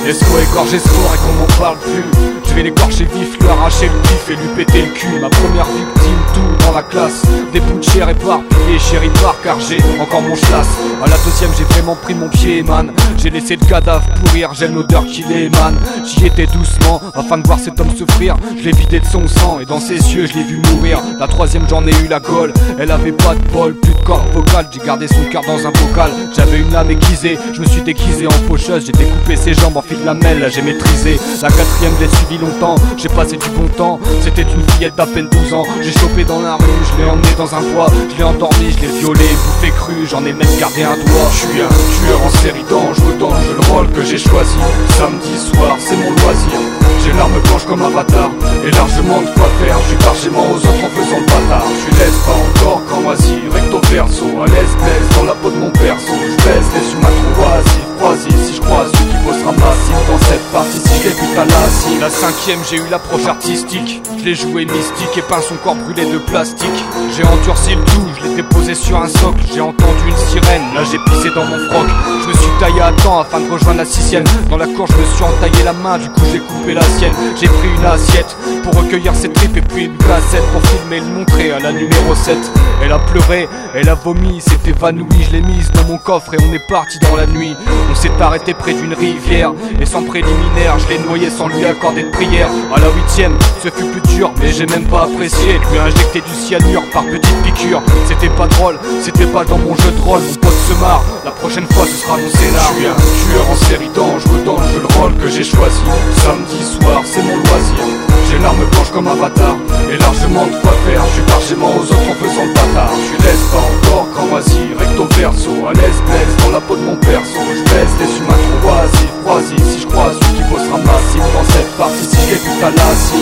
Laisse-moi égorger ce corps et qu'on m'en parle plus. Je vais l'écorcher vif, lui arracher le pif et lui péter le cul. Ma première victime, tout dans la classe. Des bouts de chair éparpillés, chéri par car j'ai encore mon chlasse. À la deuxième j'ai vraiment pris mon pied man. J'ai laissé le cadavre pourrir, j'ai l'odeur qui l'émane. J'y étais doucement afin de voir cet homme souffrir. Je l'ai vidé de son sang et dans ses yeux je l'ai vu mourir. La troisième j'en ai eu la gaule, elle avait pas de bol, plus de corps vocal. J'ai gardé son cœur dans un bocal. J'avais une lame aiguisée, je me suis déguisé en faucheuse. J'ai découpé ses jambes en fil de lamelle, là j'ai maîtrisé. La quatrième l'ai suivi longtemps, j'ai passé du bon temps. C'était une fillette d'à peine 12 ans. J'ai chopé dans la rue, je l'ai emmené dans un bois. Je l'ai endormi, je l'ai violé, bouffé cru, j'en ai même gardé un doigt. Je suis un tueur en série dangereux dans le jeu de rôle que j'ai choisi. Samedi soir c'est mon loisir. J'ai l'arme blanche comme Avatar et largement de quoi faire. Je suis largement aux autres en faisant le bâtard. Je suis laisse pas encore quand moisi, recto verso. À l'aise baisse dans la peau de mon perso. Je baisse les humains trop oisifs. Si je croise celui qui bossera massif dans cette partie, si je l'ai putain lassie. La cinquième j'ai eu l'approche artistique. Je l'ai joué mystique et peint son corps brûlé de plastique. J'ai endurci le tout, je l'ai déposé sur un socle. J'ai entendu une sirène, là j'ai pissé dans mon froc. Je me suis taillé à temps afin de rejoindre la sixième. Dans la cour je me suis entaillé la main, du coup j'ai coupé la sienne. J'ai pris une assiette pour recueillir ses tripes et puis une cassette pour filmer et le montrer à la numéro 7. Elle a pleuré, elle a vomi, s'est évanouie. Je l'ai mise dans mon coffre et on est parti dans la nuit. On s'est arrêté près d'une rivière et sans préliminaire je l'ai noyé sans lui accorder de prière. À la huitième ce fut plus dur mais j'ai même pas apprécié de lui injecter du cyanure par petites piqûres. C'était pas drôle, c'était pas dans mon jeu de rôle. Mon pote se marre, la prochaine fois ce sera mon scénar. Je suis un tueur en série dangereux dans le jeu de rôle que j'ai choisi. Samedi soir c'est mon loisir. J'ai l'arme blanche comme Avatar et largement de quoi faire. Je suis largement aux autres en faisant le bâtard. Je suis laisse pas encore quand moisi, recto verso. À l'aise blesse dans la peau de mon perso. Je baisse les humains trop oisifs. Si je croise celui qui bossera massif dans cette partie, si je l'ai putain lassie.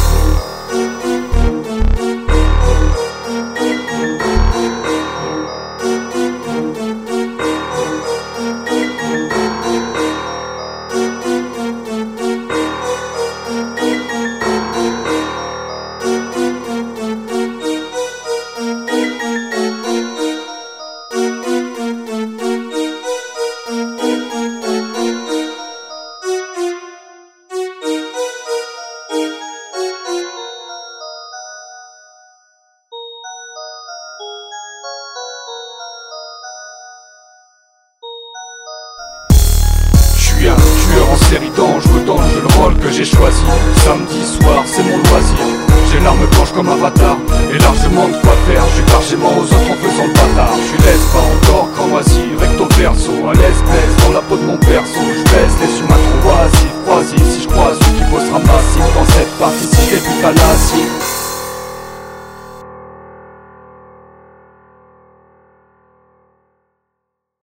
Je suis un tueur en série dangereux dans le jeu de rôle que j'ai choisi. Samedi soir c'est mon loisir. J'ai l'arme blanche comme Avatar et largement de quoi faire. Je suis largement aux autres en faisant le bâtard. Je suis laisse pas encore quand moisi, recto verso. À l'aise baisse dans la peau de mon perso. Je baisse les